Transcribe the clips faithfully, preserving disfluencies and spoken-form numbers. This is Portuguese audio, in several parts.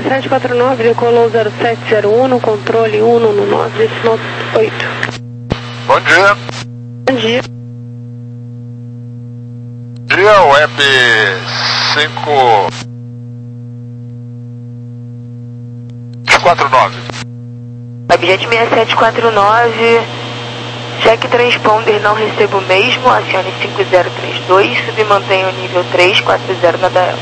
seis sete quatro nove, decolou zero sete zero um, no controle um no nove, decimal oito. Bom dia. Bom dia. Dia, web cinco quatro nove. Webjet seis sete quatro nove, check transponder, não recebo mesmo, acione cinco zero três dois, submantenha o nível três quatro zero na D A E L.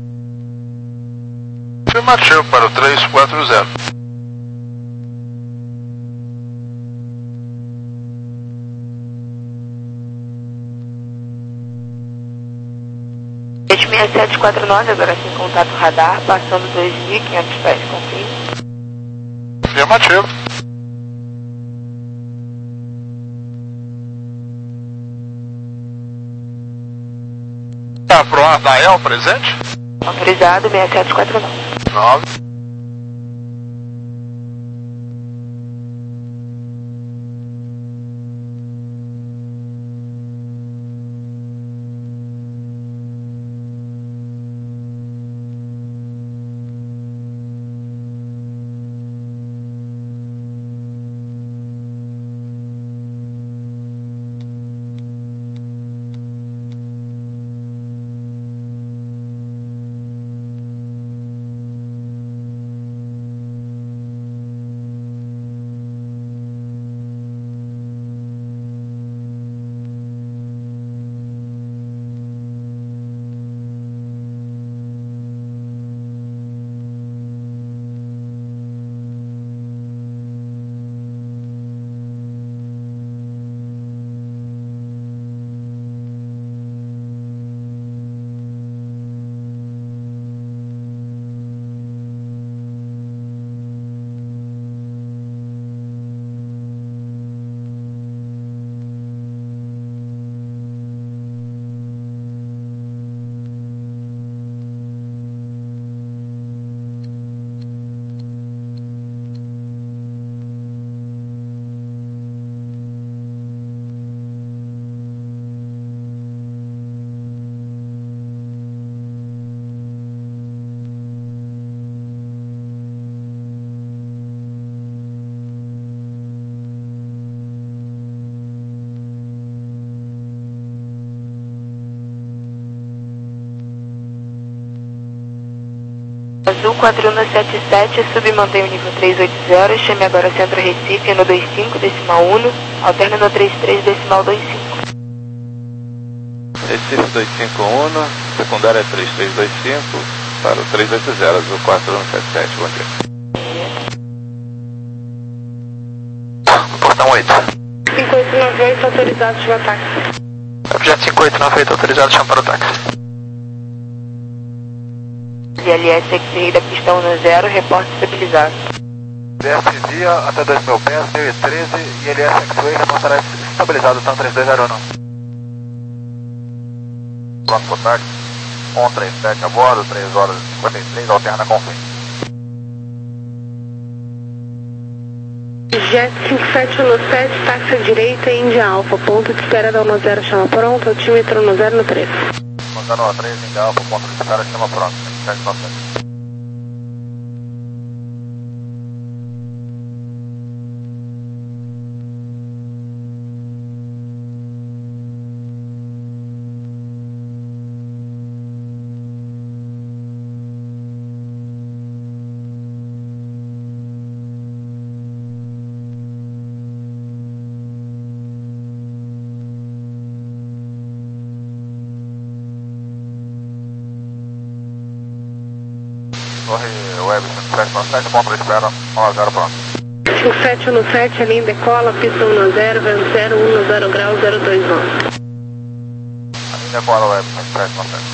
Afirmativo para o três quatro zero. Webjet seis sete quatro nove, agora sem contato radar, passando dois mil e quinhentos pés, confirme. Afirmativo. Tá pro ar da D A E L presente? Autorizado seis sete quatro nove. nove. Azul quatro um sete sete, submantém o nível três oito zero, chame agora Centro Recife no dois cinco, decimal um, alterna no trinta e três, decimal vinte e cinco. Recife dois cinco um, secundária três três dois cinco, para o três oito zero, Azul quatro um sete sete, bom dia. Portão oito. cinco oito nove oito, autorizado, chama táxi. Objeto cinco oito nove oito, autorizado, chama para o táxi. I L S X-Ray da pista um zero, reporte estabilizado. D S via até dois mil pés, mil e treze, e L S X-Ray reportará estabilizado, então três dois zero um. Pronto para o táxi. um três sete a bordo, três horas e cinquenta e três, alterna com fim. Jet cinco sete um sete, táxi à direita, Índia Alfa, ponto de espera da um zero, chama pronto, altímetro um zero no três. um zero no três, Índia Alfa, ponto de espera, chama pronto. sete nove sete. Torre Web cinco sete um sete, ponto de espera, um zero pronto. cinco sete um sete, a linha decola, pista um zero, vento zero um zero grau, zero dois nove. A linha decola Web cinco sete um sete.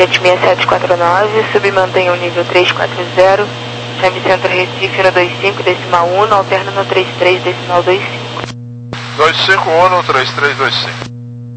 Jet seis sete quatro nove, submantenha o nível trezentos e quarenta, chame Centro Recife no vinte e cinco, decimal um, alterna no trinta e três, decimal vinte e cinco. dois cinco um no três três dois cinco.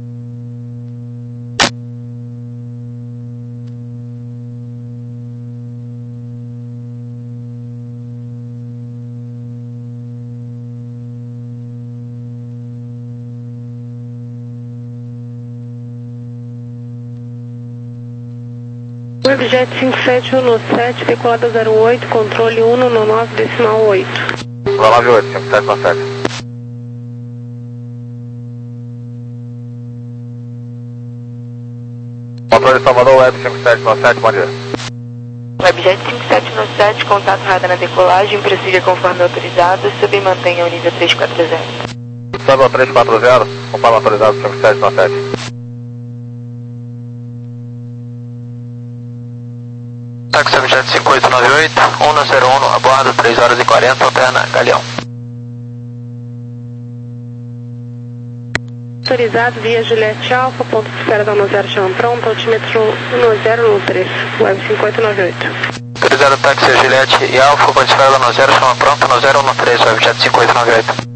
Webjet cinco sete um sete, decolada zero oito, controle um no nove, decimal oito. nove oito, cinco sete um sete. Controle Salvador, Web cinco sete um sete, bom dia. Webjet cinco sete um sete, contato radar na decolagem, prossiga conforme autorizado, submantenha o nível trezentos e quarenta. Salvador trezentos e quarenta, conforme autorizado cinco sete um sete. Táxi Webjet cinco oito nove oito, um zero um, abordo, três horas e quarenta, alterna Galeão. Autorizado via Juliette Alfa, ponto de espera da um zero, chama pronto, altímetro um zero um três, Web cinco oito nove oito. Autorizado táxi Juliette e Alfa, ponto de espera da um zero, chama pronto, um zero um três, Webjet cinco oito nove oito.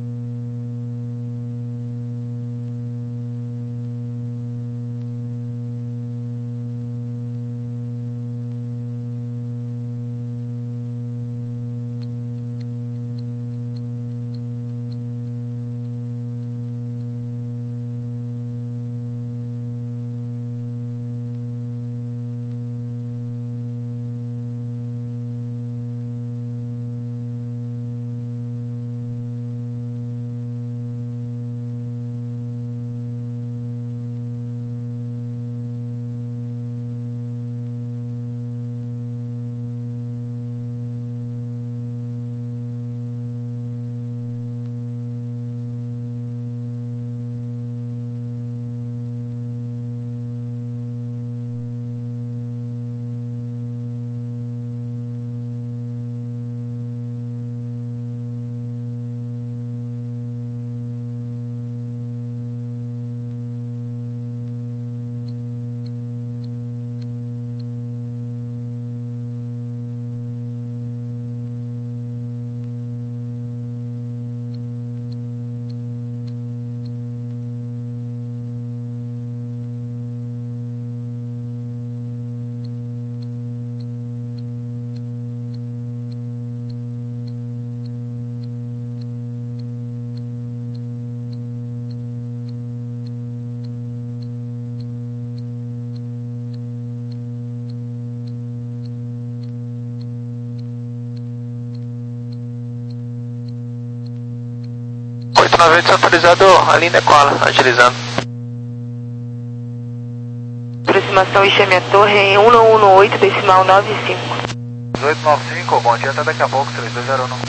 oito nove oito autorizado, a linha decola, agilizando. Aproximação Ixêmea Torre em um um oito, decimal nove cinco. dezoito nove cinco, bom dia, até daqui a pouco, três dois zero um.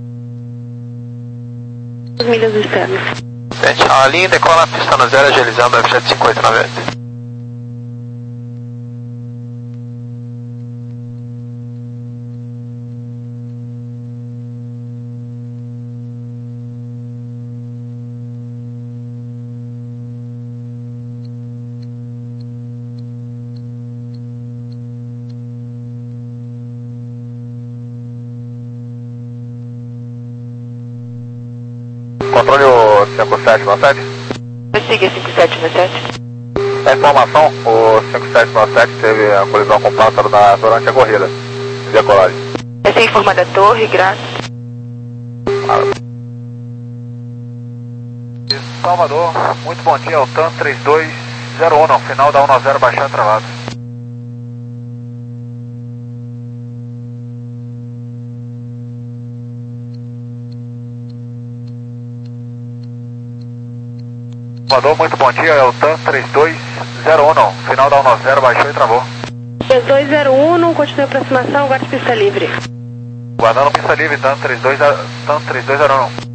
As milhas externas. Gente, a linha decola, pista no zero, agilizando, Webjet cinco oito nove oito. Controle o cinco sete um sete. Prossiga cinco sete um sete. A informação, o cinco sete um sete teve a colisão com o pássaro na, durante a corrida de decolagem. Vai ser informada a torre, graças. Salvador, muito bom dia, o T A M três dois zero um, final da um zero, baixar travado. Salvador, muito bom dia, é o T A M três dois zero um, final da um zero, baixou e travou. três dois zero um, continue a aproximação, aguarde pista livre. Guardando pista livre, T A M três dois zero um.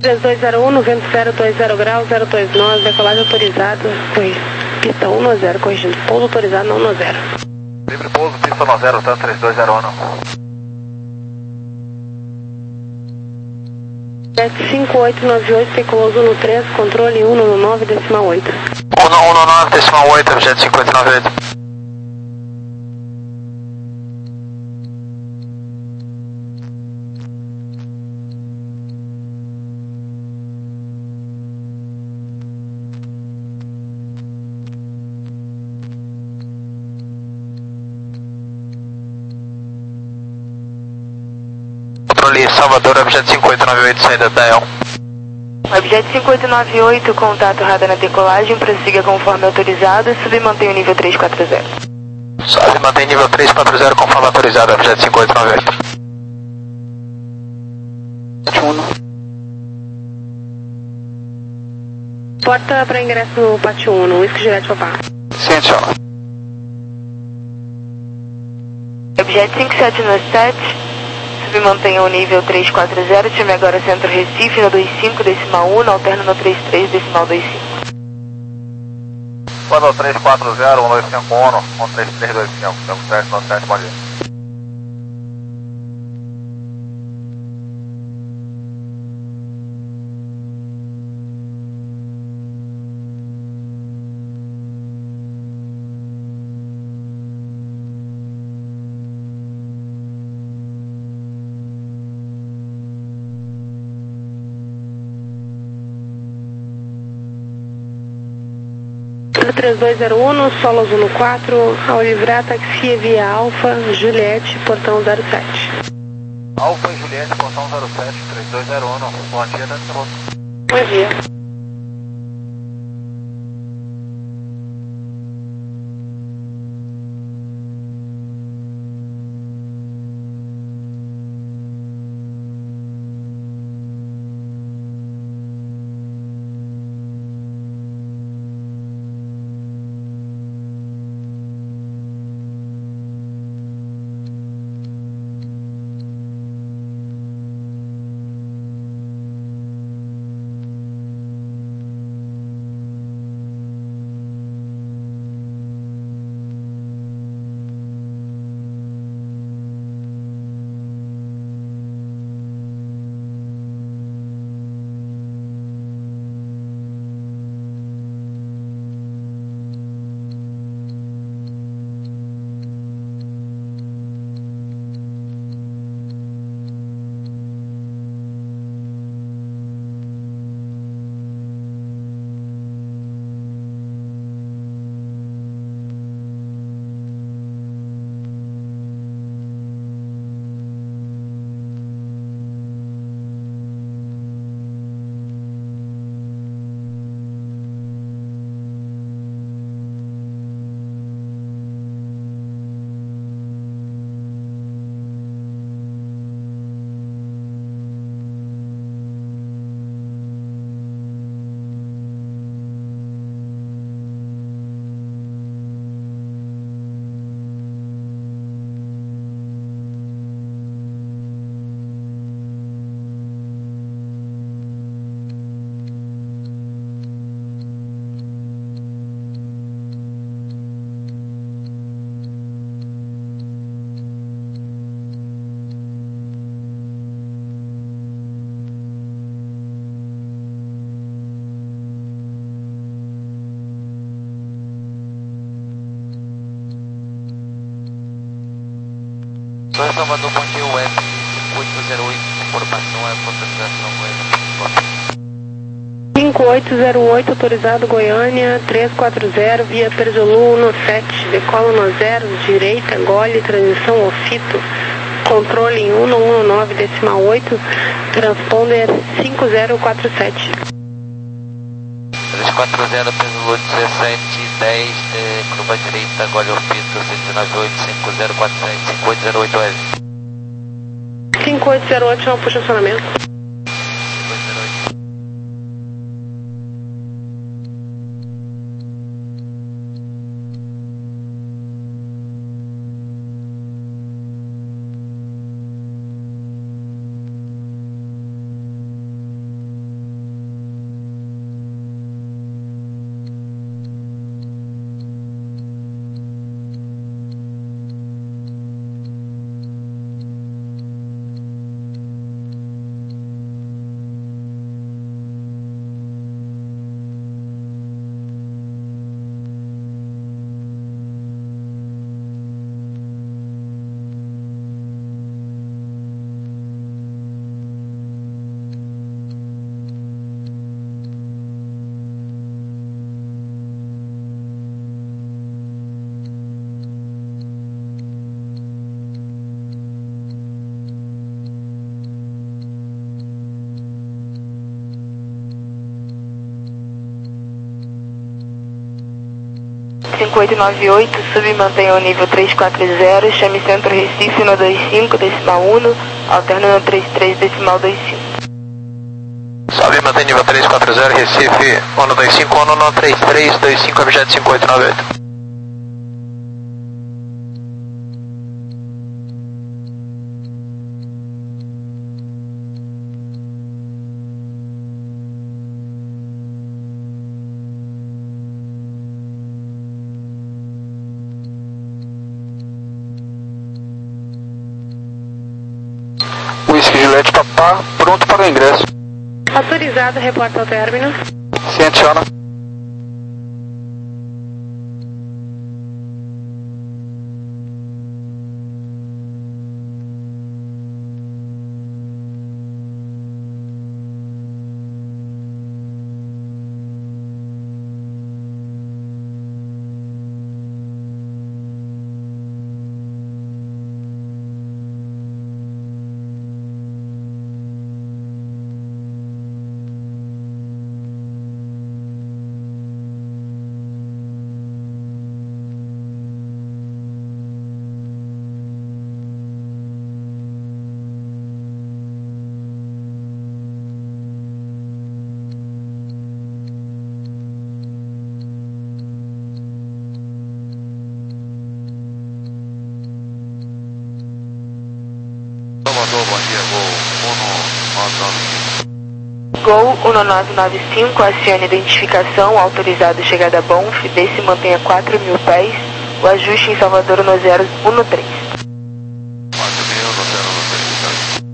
três dois zero um, no vento zero dois zero graus, zero dois nós, decolagem autorizada, foi pista um no zero, corrigindo, pouso autorizado, não no zero. Livre pouso, pista no zero, tanto três dois zero um. sete cinco oito nove oito, decolou no três, controle um no nove, decimal oito. um no nove, decimal oito, objeto cinco oito nove oito. Controle Salvador, objeto cinco oito nove oito, saída da E L. Objeto cinco oito nove oito, contato radar na decolagem, prossiga conforme autorizado e sub e mantém o nível três quatro zero. Sobe e mantém nível três quatro zero conforme autorizado, objeto cinco oito nove oito. Porta para ingresso no pátio um, no Whisky Juliette Papá. Sim, senhor. Objeto cinco sete sete, sub e mantenha o nível três quatro zero, time agora centro Recife, no dois cinco, decimal um, alterna no três três, decimal dois cinco. Quando três quatro zero, um dois cinco um, um três três dois cinco, cinco sete nove sete, bom dia. três dois zero um, no solo azul quatro, ao livrar taxia via Alfa, Juliette, portão zero sete. Alfa e Juliette, portão zero sete, três dois zero um, bom dia, dentro do Bom dia. Sou Salvador, bom dia, web cinco oito zero oito, informação é a cinco oito zero oito, autorizado Goiânia, três quatro zero, via Perzolu no sete, decola no zero, direita, gole, transição ofito, controle em um no um nove, decimal oito, transponder cinco zero quatro sete. três quatro zero, Perzolu dezessete, dez, eh, curva direita, gole ofito, sete nove oito, cinco zero quatro sete, cinco oito zero oito web. cinco oito zero oito, não puxa acionamento. Juliette cinco oito nove oito, sub e mantenha o nível três quatro zero, chame Centro Recife no dois cinco, decimal um, alterna no trinta e três, decimal vinte e cinco. Sobe e mantém nível três quatro zero, Recife, ONU dois cinco, ONU no trinta e três, dois cinco, objeto cinco oito nove oito. Whisky Juliette Papá, pronto para o ingresso. Autorizado, reporta ao término. Se adiciona. Salvador, bom dia, Gol um nove nove cinco, acione identificação, autorizado chegada a Bonf, desce e mantenha quatro mil pés, o ajuste em Salvador no zero um três. quatro mil no zero um três.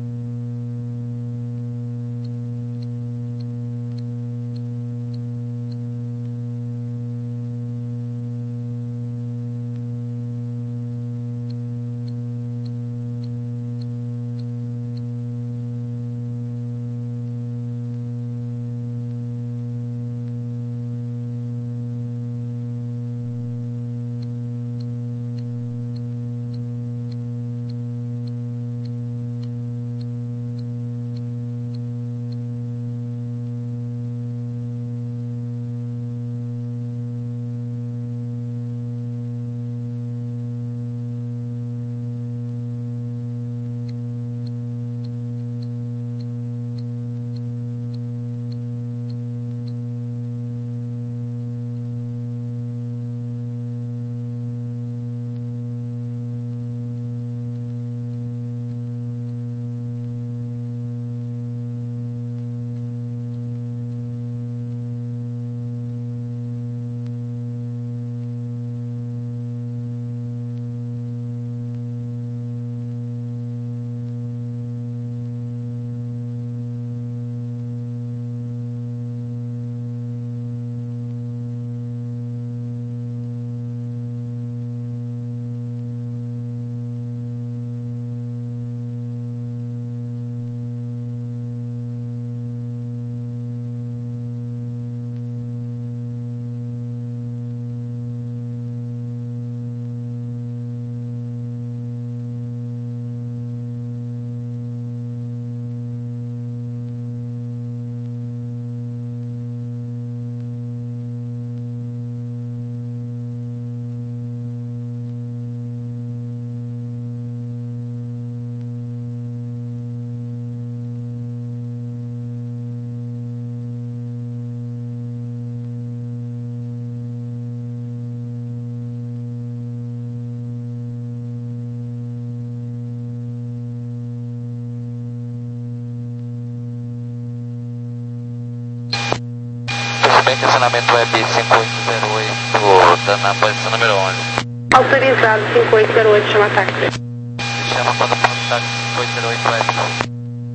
Estacionamento Web cinco oito zero oito, tá na posição número onze. Autorizado cinco oito zero oito, chama táxi. Chama quando apontar cinco oito zero oito Web.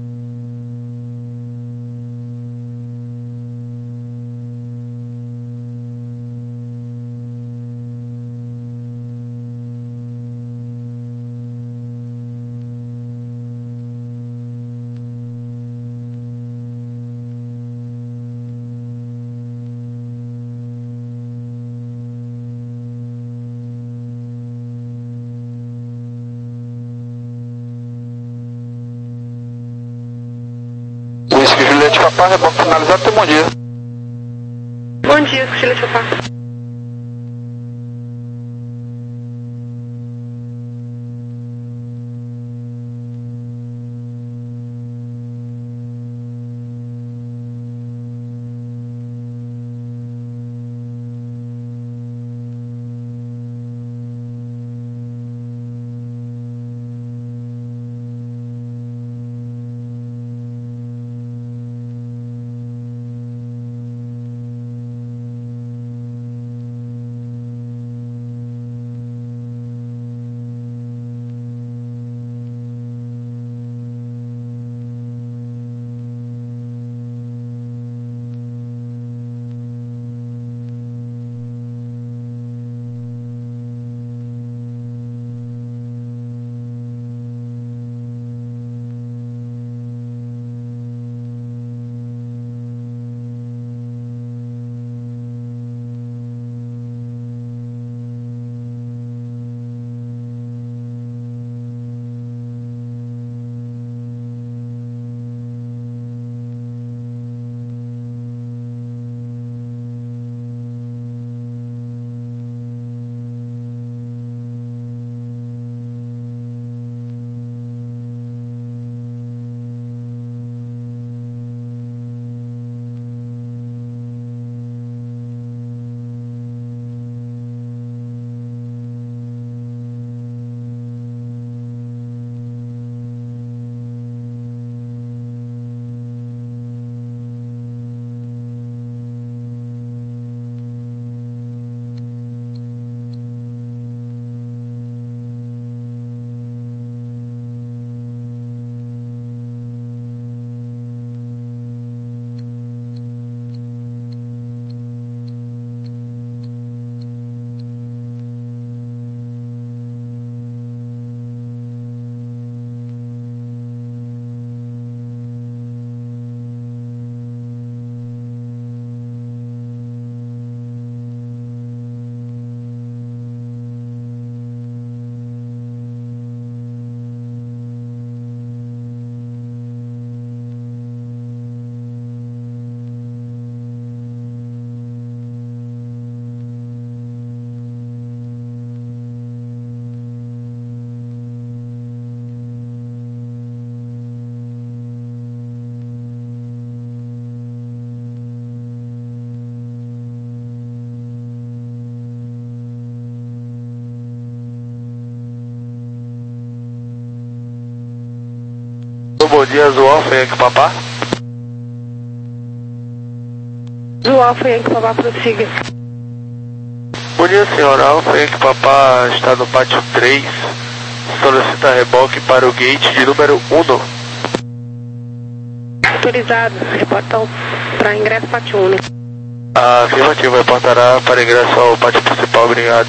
Juliette Papá, reboque finalizado, tem bom dia. Bom dia, Juliette Papá. Bom dia, Azul Alfa, Yankee Papá. Azul Alfa, Yankee Papá, prossiga. Bom dia, senhora. Alfa, Yankee Papá está no pátio três. Solicita reboque para o gate de número um. Autorizado. Reporta para ingresso pátio um. Afirmativo, reportará para ingresso ao pátio principal. Obrigado.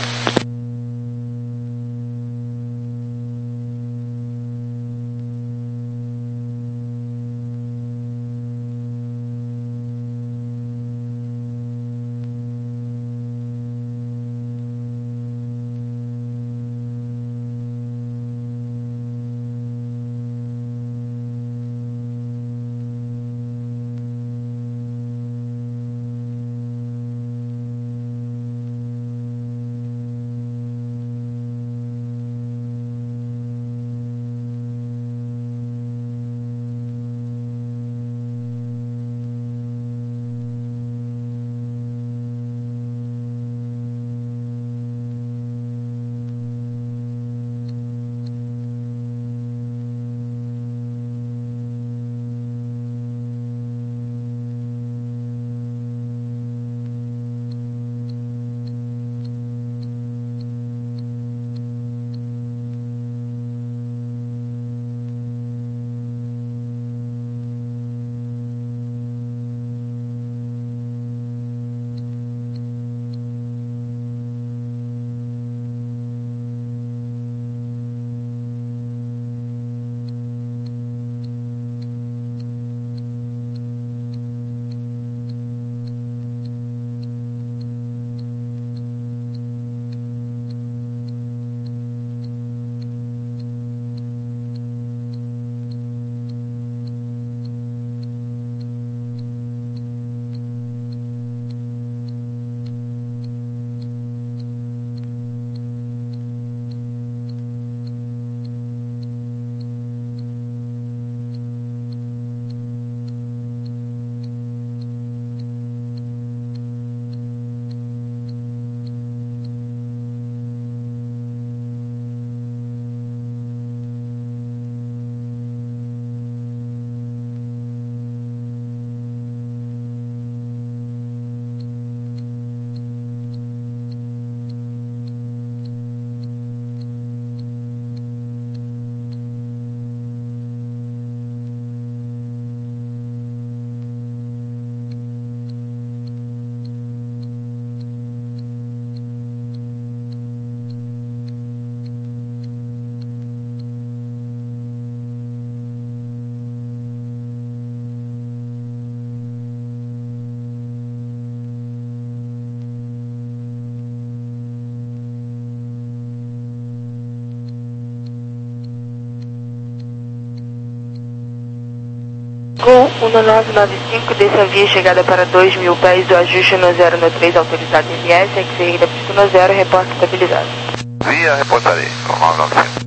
Gol um nove nove cinco, desce a via chegada para dois mil pés do ajuste no zero no três, autorizado M S, X R da pista no zero, reporte estabilizado. Via, reportarei. nove nove cinco.